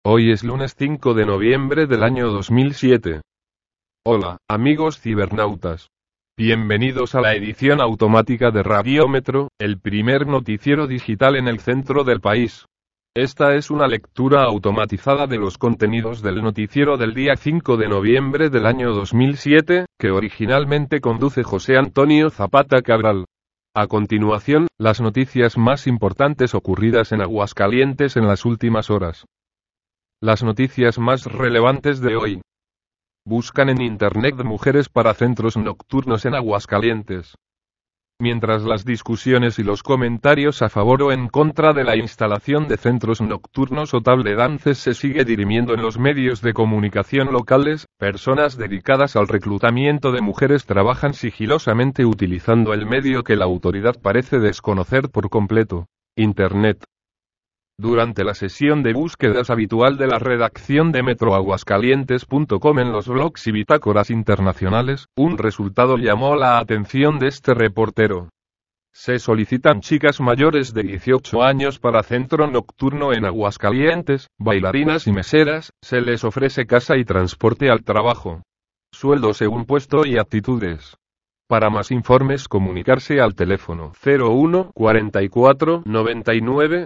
Hoy es lunes 5 de noviembre del año 2007. Hola, amigos cibernautas. Bienvenidos a la edición automática de Radiómetro, el primer noticiero digital en el centro del país. Esta es una lectura automatizada de los contenidos del noticiero del día 5 de noviembre del año 2007, que originalmente conduce José Antonio Zapata Cabral. A continuación, las noticias más importantes ocurridas en Aguascalientes en las últimas horas. Las noticias más relevantes de hoy. Buscan en Internet mujeres para centros nocturnos en Aguascalientes. Mientras las discusiones y los comentarios a favor o en contra de la instalación de centros nocturnos o table dances se sigue dirimiendo en los medios de comunicación locales, personas dedicadas al reclutamiento de mujeres trabajan sigilosamente utilizando el medio que la autoridad parece desconocer por completo: Internet. Durante la sesión de búsquedas habitual de la redacción de metroaguascalientes.com en los blogs y bitácoras internacionales, un resultado llamó la atención de este reportero. Se solicitan chicas mayores de 18 años para centro nocturno en Aguascalientes, bailarinas y meseras, se les ofrece casa y transporte al trabajo. Sueldo según puesto y aptitudes. Para más informes comunicarse al teléfono 01 44 99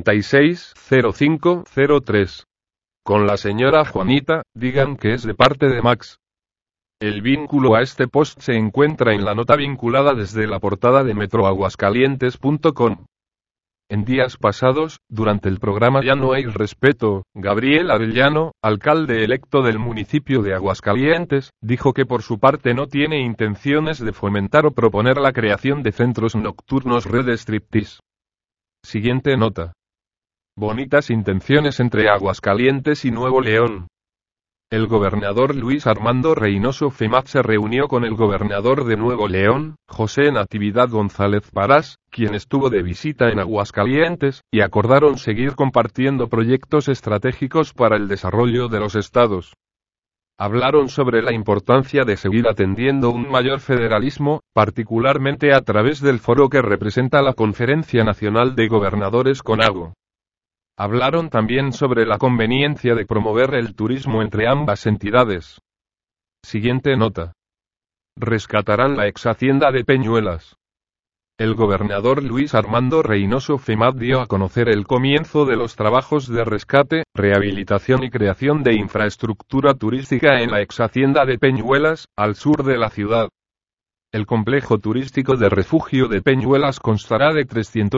76 05 03. Con la señora Juanita, digan que es de parte de Max. El vínculo a este post se encuentra en la nota vinculada desde la portada de metroaguascalientes.com. En días pasados, durante el programa Ya no hay respeto, Gabriel Arellano, alcalde electo del municipio de Aguascalientes, dijo que por su parte no tiene intenciones de fomentar o proponer la creación de centros nocturnos red striptease. Siguiente nota. Bonitas intenciones entre Aguascalientes y Nuevo León. El gobernador Luis Armando Reynoso Femat se reunió con el gobernador de Nuevo León, José Natividad González Parás, quien estuvo de visita en Aguascalientes, y acordaron seguir compartiendo proyectos estratégicos para el desarrollo de los estados. Hablaron sobre la importancia de seguir atendiendo un mayor federalismo, particularmente a través del foro que representa la Conferencia Nacional de Gobernadores CONAGO. Hablaron también sobre la conveniencia de promover el turismo entre ambas entidades. Siguiente nota. Rescatarán la ex hacienda de Peñuelas. El gobernador Luis Armando Reynoso Femat dio a conocer el comienzo de los trabajos de rescate, rehabilitación y creación de infraestructura turística en la ex hacienda de Peñuelas, al sur de la ciudad. El complejo turístico de refugio de Peñuelas constará de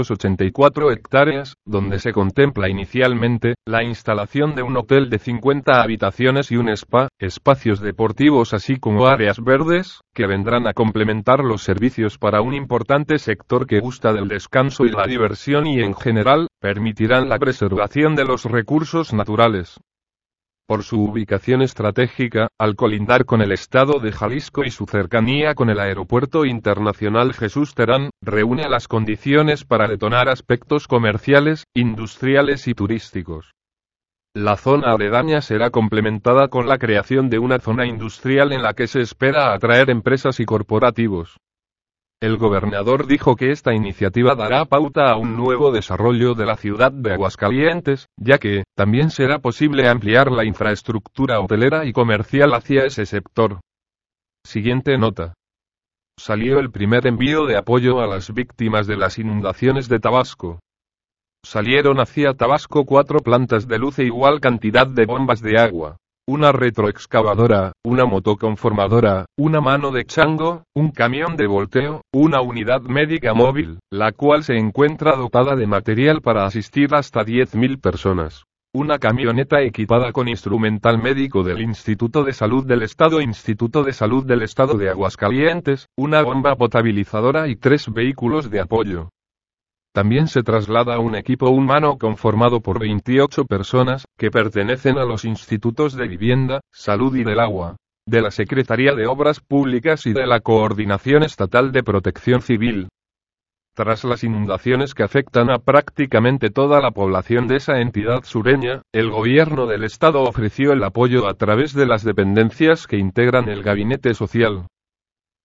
384 hectáreas, donde se contempla inicialmente la instalación de un hotel de 50 habitaciones y un spa, espacios deportivos así como áreas verdes, que vendrán a complementar los servicios para un importante sector que gusta del descanso y la diversión y en general, permitirán la preservación de los recursos naturales. Por su ubicación estratégica, al colindar con el estado de Jalisco y su cercanía con el Aeropuerto Internacional Jesús Terán, reúne las condiciones para detonar aspectos comerciales, industriales y turísticos. La zona aledaña será complementada con la creación de una zona industrial en la que se espera atraer empresas y corporativos. El gobernador dijo que esta iniciativa dará pauta a un nuevo desarrollo de la ciudad de Aguascalientes, ya que, también será posible ampliar la infraestructura hotelera y comercial hacia ese sector. Siguiente nota. Salió el primer envío de apoyo a las víctimas de las inundaciones de Tabasco. Salieron hacia Tabasco 4 plantas de luz e igual cantidad de bombas de agua. Una retroexcavadora, una motoconformadora, una mano de chango, un camión de volteo, una unidad médica móvil, la cual se encuentra dotada de material para asistir hasta 10.000 personas. Una camioneta equipada con instrumental médico del Instituto de Salud del Estado de Aguascalientes, una bomba potabilizadora y 3 vehículos de apoyo. También se traslada un equipo humano conformado por 28 personas, que pertenecen a los institutos de Vivienda, Salud y del Agua, de la Secretaría de Obras Públicas y de la Coordinación Estatal de Protección Civil. Tras las inundaciones que afectan a prácticamente toda la población de esa entidad sureña, el gobierno del estado ofreció el apoyo a través de las dependencias que integran el Gabinete Social.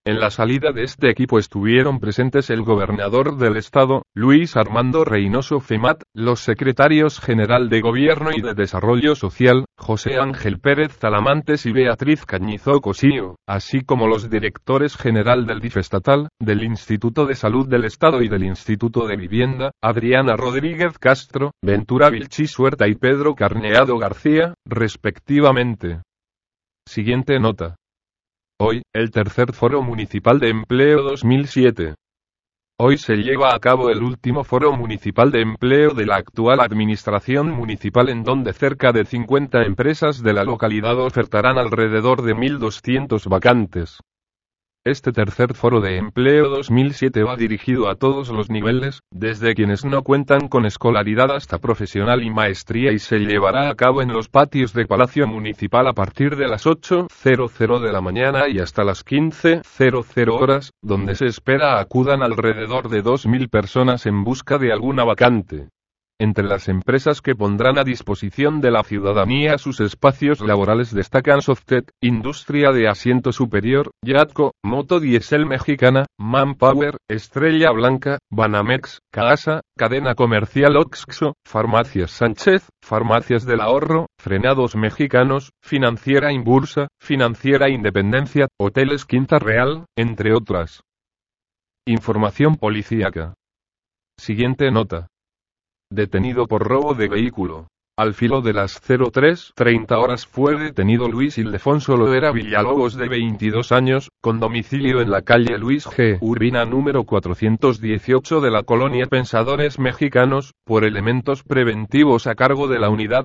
En la salida de este equipo estuvieron presentes el gobernador del estado, Luis Armando Reynoso Femat, los secretarios general de Gobierno y de Desarrollo Social, José Ángel Pérez Talamantes y Beatriz Cañizo Cosío, así como los directores general del DIF estatal, del Instituto de Salud del Estado y del Instituto de Vivienda, Adriana Rodríguez Castro, Ventura Vilchis Huerta y Pedro Carneado García, respectivamente. Siguiente nota. Hoy, el tercer Foro Municipal de Empleo 2007. Hoy se lleva a cabo el último Foro Municipal de Empleo de la actual Administración Municipal, en donde cerca de 50 empresas de la localidad ofertarán alrededor de 1.200 vacantes. Este tercer Foro de Empleo 2007 va dirigido a todos los niveles, desde quienes no cuentan con escolaridad hasta profesional y maestría, y se llevará a cabo en los patios de Palacio Municipal a partir de las 8:00 de la mañana y hasta las 15:00 horas, donde se espera acudan alrededor de 2.000 personas en busca de alguna vacante. Entre las empresas que pondrán a disposición de la ciudadanía sus espacios laborales destacan Softet, Industria de Asiento Superior, Yatco, Moto Diesel Mexicana, Manpower, Estrella Blanca, Banamex, Caasa, Cadena Comercial Oxxo, Farmacias Sánchez, Farmacias del Ahorro, Frenados Mexicanos, Financiera Inbursa, Financiera Independencia, Hoteles Quinta Real, entre otras. Información policíaca. Siguiente nota. Detenido por robo de vehículo. Al filo de las 03:30 horas fue detenido Luis Ildefonso Loera Villalobos, de 22 años, con domicilio en la calle Luis G. Urbina número 418 de la colonia Pensadores Mexicanos, por elementos preventivos a cargo de la unidad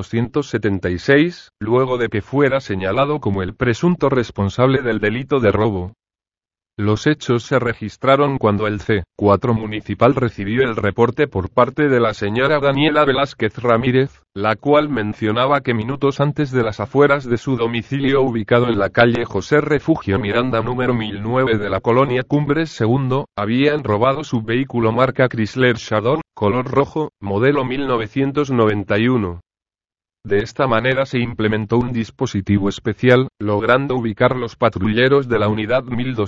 1276, luego de que fuera señalado como el presunto responsable del delito de robo. Los hechos se registraron cuando el C4 municipal recibió el reporte por parte de la señora Daniela Velázquez Ramírez, la cual mencionaba que minutos antes de las afueras de su domicilio ubicado en la calle José Refugio Miranda número 1009 de la colonia Cumbres II, habían robado su vehículo marca Chrysler Shadon, color rojo, modelo 1991. De esta manera se implementó un dispositivo especial, logrando ubicar los patrulleros de la unidad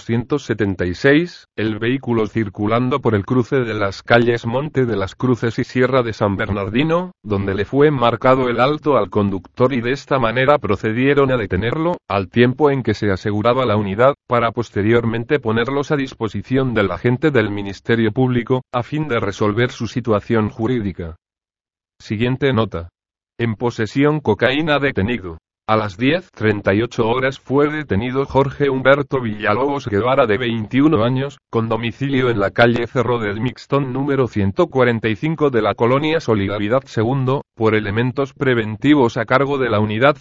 1276, el vehículo circulando por el cruce de las calles Monte de las Cruces y Sierra de San Bernardino, donde le fue marcado el alto al conductor, y de esta manera procedieron a detenerlo, al tiempo en que se aseguraba la unidad, para posteriormente ponerlos a disposición del agente del Ministerio Público, a fin de resolver su situación jurídica. Siguiente nota. En posesión cocaína detenido. A las 10:38 horas fue detenido Jorge Humberto Villalobos Guevara, de 21 años, con domicilio en la calle Cerro del Mixtón número 145 de la colonia Solidaridad II, por elementos preventivos a cargo de la unidad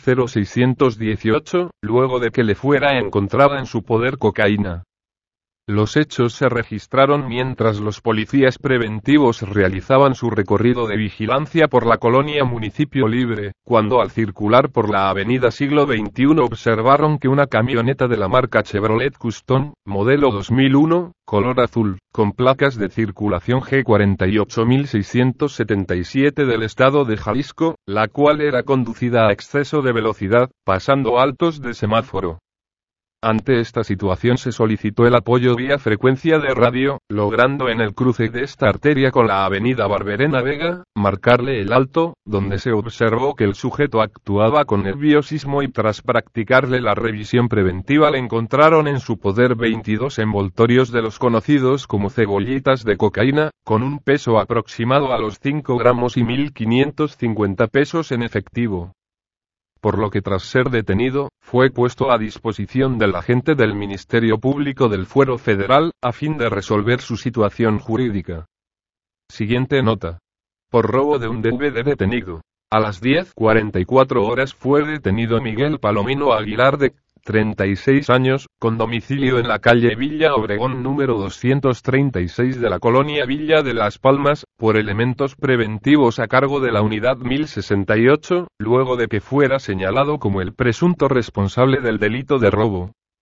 0618, luego de que le fuera encontrada en su poder cocaína. Los hechos se registraron mientras los policías preventivos realizaban su recorrido de vigilancia por la colonia Municipio Libre, cuando al circular por la avenida Siglo XXI observaron que una camioneta de la marca Chevrolet Custom, modelo 2001, color azul, con placas de circulación G48677 del estado de Jalisco, la cual era conducida a exceso de velocidad, pasando altos de semáforo. Ante esta situación se solicitó el apoyo vía frecuencia de radio, logrando en el cruce de esta arteria con la avenida Barberena Vega, marcarle el alto, donde se observó que el sujeto actuaba con nerviosismo, y tras practicarle la revisión preventiva le encontraron en su poder 22 envoltorios de los conocidos como cebollitas de cocaína, con un peso aproximado a los 5 gramos y 1.550 pesos en efectivo. Por lo que tras ser detenido, fue puesto a disposición del agente del Ministerio Público del Fuero Federal, a fin de resolver su situación jurídica. Siguiente nota. Por robo de un DVD detenido. A las 10:44 horas fue detenido Miguel Palomino Aguilar, de 36 años, con domicilio en la calle Villa Obregón número 236 de la colonia Villa de Las Palmas, por elementos preventivos a cargo de la unidad 1068, luego de que fuera señalado como el presunto responsable del delito de robo.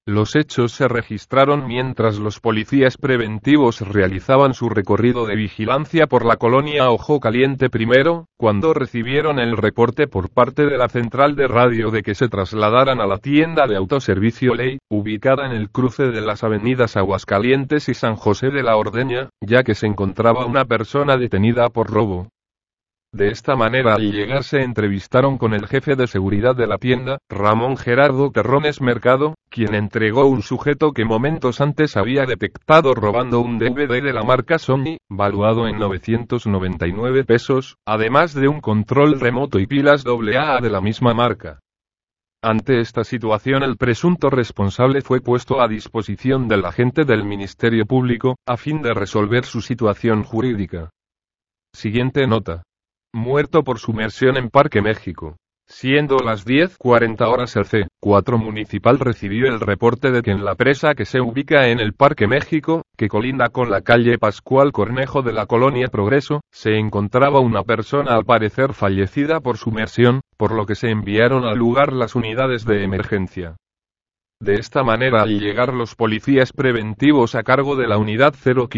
Los hechos se registraron mientras los policías preventivos realizaban su recorrido de vigilancia por la colonia Ojo Caliente primero, cuando recibieron el reporte por parte de la central de radio de que se trasladaran a la tienda de autoservicio Ley, ubicada en el cruce de las avenidas Aguascalientes y San José de la Ordeña, ya que se encontraba una persona detenida por robo. De esta manera, al llegar se entrevistaron con el jefe de seguridad de la tienda, Ramón Gerardo Terrones Mercado, quien entregó un sujeto que momentos antes había detectado robando un DVD de la marca Sony, valuado en 999 pesos, además de un control remoto y pilas AA de la misma marca. Ante esta situación, el presunto responsable fue puesto a disposición del agente del Ministerio Público, a fin de resolver su situación jurídica. Siguiente nota. Muerto por sumersión en Parque México. Siendo las 10:40 horas el C4 municipal recibió el reporte de que en la presa que se ubica en el Parque México, que colinda con la calle Pascual Cornejo de la colonia Progreso, se encontraba una persona al parecer fallecida por sumersión, por lo que se enviaron al lugar las unidades de emergencia. De esta manera, al llegar los policías preventivos a cargo de la unidad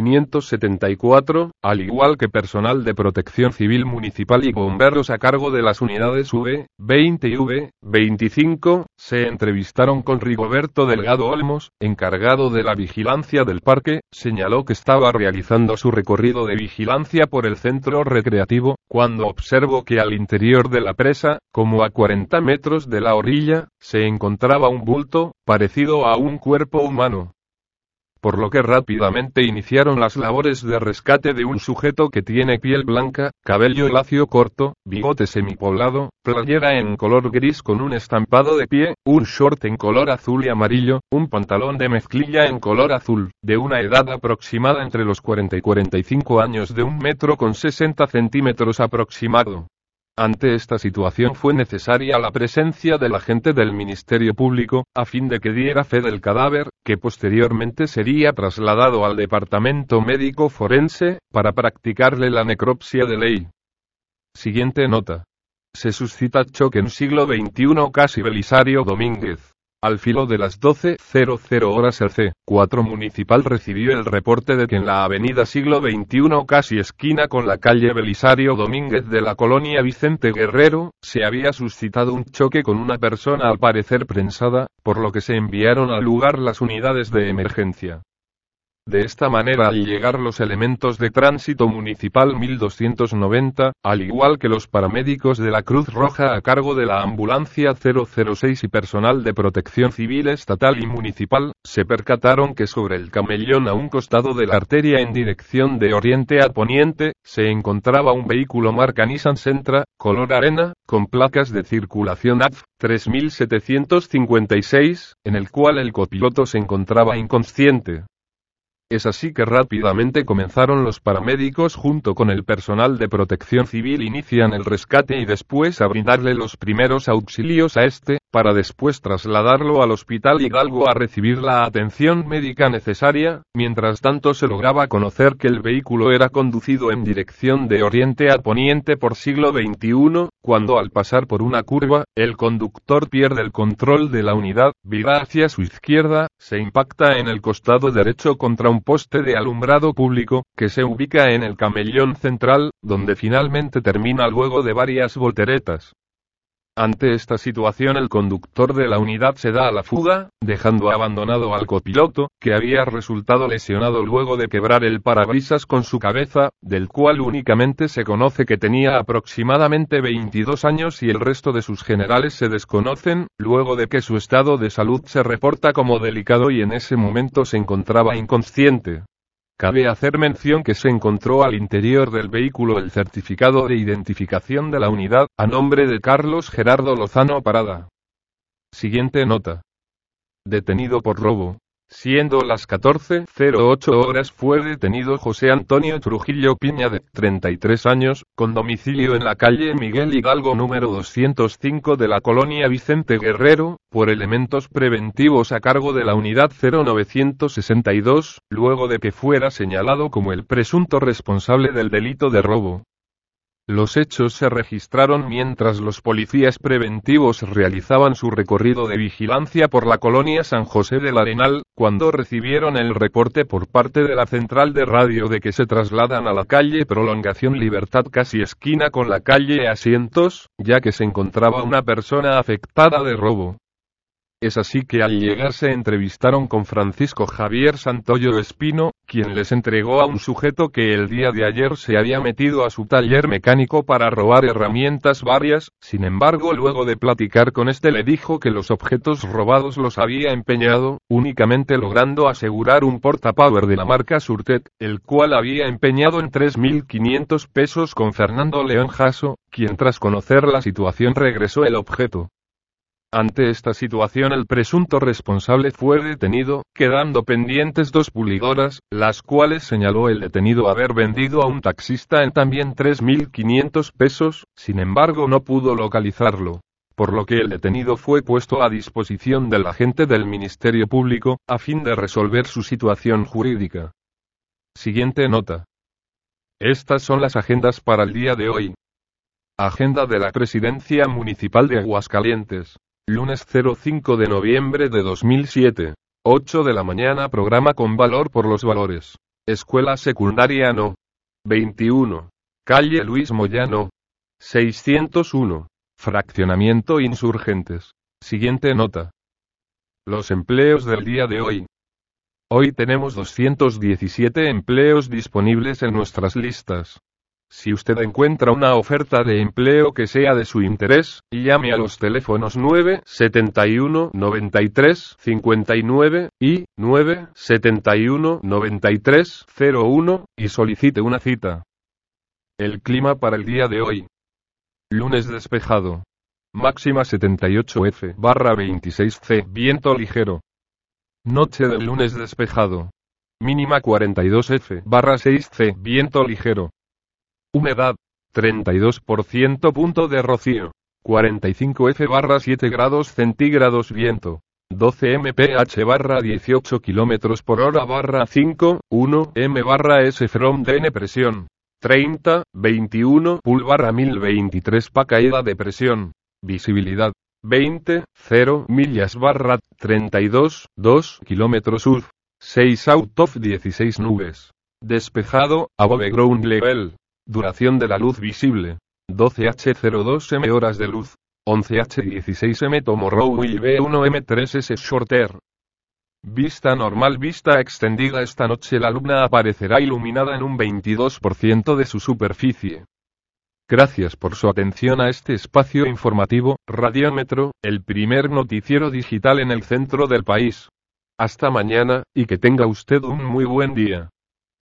0574, al igual que personal de protección civil municipal y bomberos a cargo de las unidades V20 y V25, se entrevistaron con Rigoberto Delgado Olmos, encargado de la vigilancia del parque. Señaló que estaba realizando su recorrido de vigilancia por el centro recreativo, cuando observó que al interior de la presa, como a 40 metros de la orilla, se encontraba un bulto, parecido a un cuerpo humano. Por lo que rápidamente iniciaron las labores de rescate de un sujeto que tiene piel blanca, cabello lacio corto, bigote semipoblado, playera en color gris con un estampado de pie, un short en color azul y amarillo, un pantalón de mezclilla en color azul, de una edad aproximada entre los 40 y 45 años, de 1,60 m aproximado. Ante esta situación fue necesaria la presencia del agente del Ministerio Público, a fin de que diera fe del cadáver, que posteriormente sería trasladado al Departamento Médico Forense, para practicarle la necropsia de ley. Siguiente nota. Se suscita choque en siglo XXI casi Belisario Domínguez. Al filo de las 12:00 horas el C4 municipal recibió el reporte de que en la avenida Siglo XXI casi esquina con la calle Belisario Domínguez de la colonia Vicente Guerrero, se había suscitado un choque con una persona al parecer prensada, por lo que se enviaron al lugar las unidades de emergencia. De esta manera, al llegar los elementos de tránsito municipal 1290, al igual que los paramédicos de la Cruz Roja a cargo de la ambulancia 006 y personal de protección civil estatal y municipal, se percataron que sobre el camellón a un costado de la arteria en dirección de oriente a poniente, se encontraba un vehículo marca Nissan Sentra, color arena, con placas de circulación AF 3756, en el cual el copiloto se encontraba inconsciente. Es así que rápidamente comenzaron los paramédicos junto con el personal de protección civil, inician el rescate y después a brindarle los primeros auxilios a este, para después trasladarlo al Hospital Hidalgo a recibir la atención médica necesaria. Mientras tanto se lograba conocer que el vehículo era conducido en dirección de oriente a poniente por Siglo XXI, cuando al pasar por una curva, el conductor pierde el control de la unidad, vira hacia su izquierda, se impacta en el costado derecho contra un poste de alumbrado público, que se ubica en el camellón central, donde finalmente termina luego de varias volteretas. Ante esta situación, el conductor de la unidad se da a la fuga, dejando abandonado al copiloto, que había resultado lesionado luego de quebrar el parabrisas con su cabeza, del cual únicamente se conoce que tenía aproximadamente 22 años y el resto de sus generales se desconocen, luego de que su estado de salud se reporta como delicado y en ese momento se encontraba inconsciente. Cabe hacer mención que se encontró al interior del vehículo el certificado de identificación de la unidad, a nombre de Carlos Gerardo Lozano Parada. Siguiente nota. Detenido por robo. Siendo las 14:08 horas fue detenido José Antonio Trujillo Piña, de 33 años, con domicilio en la calle Miguel Hidalgo número 205 de la colonia Vicente Guerrero, por elementos preventivos a cargo de la unidad 0962, luego de que fuera señalado como el presunto responsable del delito de robo. Los hechos se registraron mientras los policías preventivos realizaban su recorrido de vigilancia por la colonia San José del Arenal, cuando recibieron el reporte por parte de la central de radio de que se trasladan a la calle Prolongación Libertad, casi esquina con la calle Asientos, ya que se encontraba una persona afectada de robo. Es así que al llegar se entrevistaron con Francisco Javier Santoyo Espino, quien les entregó a un sujeto que el día de ayer se había metido a su taller mecánico para robar herramientas varias. Sin embargo, luego de platicar con este, le dijo que los objetos robados los había empeñado, únicamente logrando asegurar un portapower de la marca Surtet, el cual había empeñado en 3.500 pesos con Fernando León Jasso, quien tras conocer la situación regresó el objeto. Ante esta situación, el presunto responsable fue detenido, quedando pendientes 2 pulidoras, las cuales señaló el detenido haber vendido a un taxista en también 3.500 pesos, sin embargo no pudo localizarlo, por lo que el detenido fue puesto a disposición del agente del Ministerio Público, a fin de resolver su situación jurídica. Siguiente nota. Estas son las agendas para el día de hoy. Agenda de la Presidencia Municipal de Aguascalientes. Lunes 05 de noviembre de 2007. 8 de la mañana, programa con valor por los valores. Escuela Secundaria No. 21. Calle Luis Moyano. 601. Fraccionamiento Insurgentes. Siguiente nota. Los empleos del día de hoy. Hoy tenemos 217 empleos disponibles en nuestras listas. Si usted encuentra una oferta de empleo que sea de su interés, llame a los teléfonos 971 93 59 y 971 93 01 y solicite una cita. El clima para el día de hoy. Lunes despejado. Máxima 78 F/26 C, viento ligero. Noche del lunes despejado. Mínima 42 F/6 C, viento ligero. Humedad, 32%. Punto de rocío, 45 F/7 grados centígrados. Viento, 12 mph/18 km por hora 5, 1 m/s from DN. Presión, 30, 21 pul/1023 pa. Caída de presión. Visibilidad, 20, 0 millas/32, 2 km sur. 6 out of 16 nubes. Despejado, above ground level. Duración de la luz visible, 12h02 m horas de luz, 11h16 m tomorrow y B1 m3s shorter. Vista normal, vista extendida. Esta noche la luna aparecerá iluminada en un 22% de su superficie. Gracias por su atención a este espacio informativo, Radiómetro, el primer noticiero digital en el centro del país. Hasta mañana, y que tenga usted un muy buen día.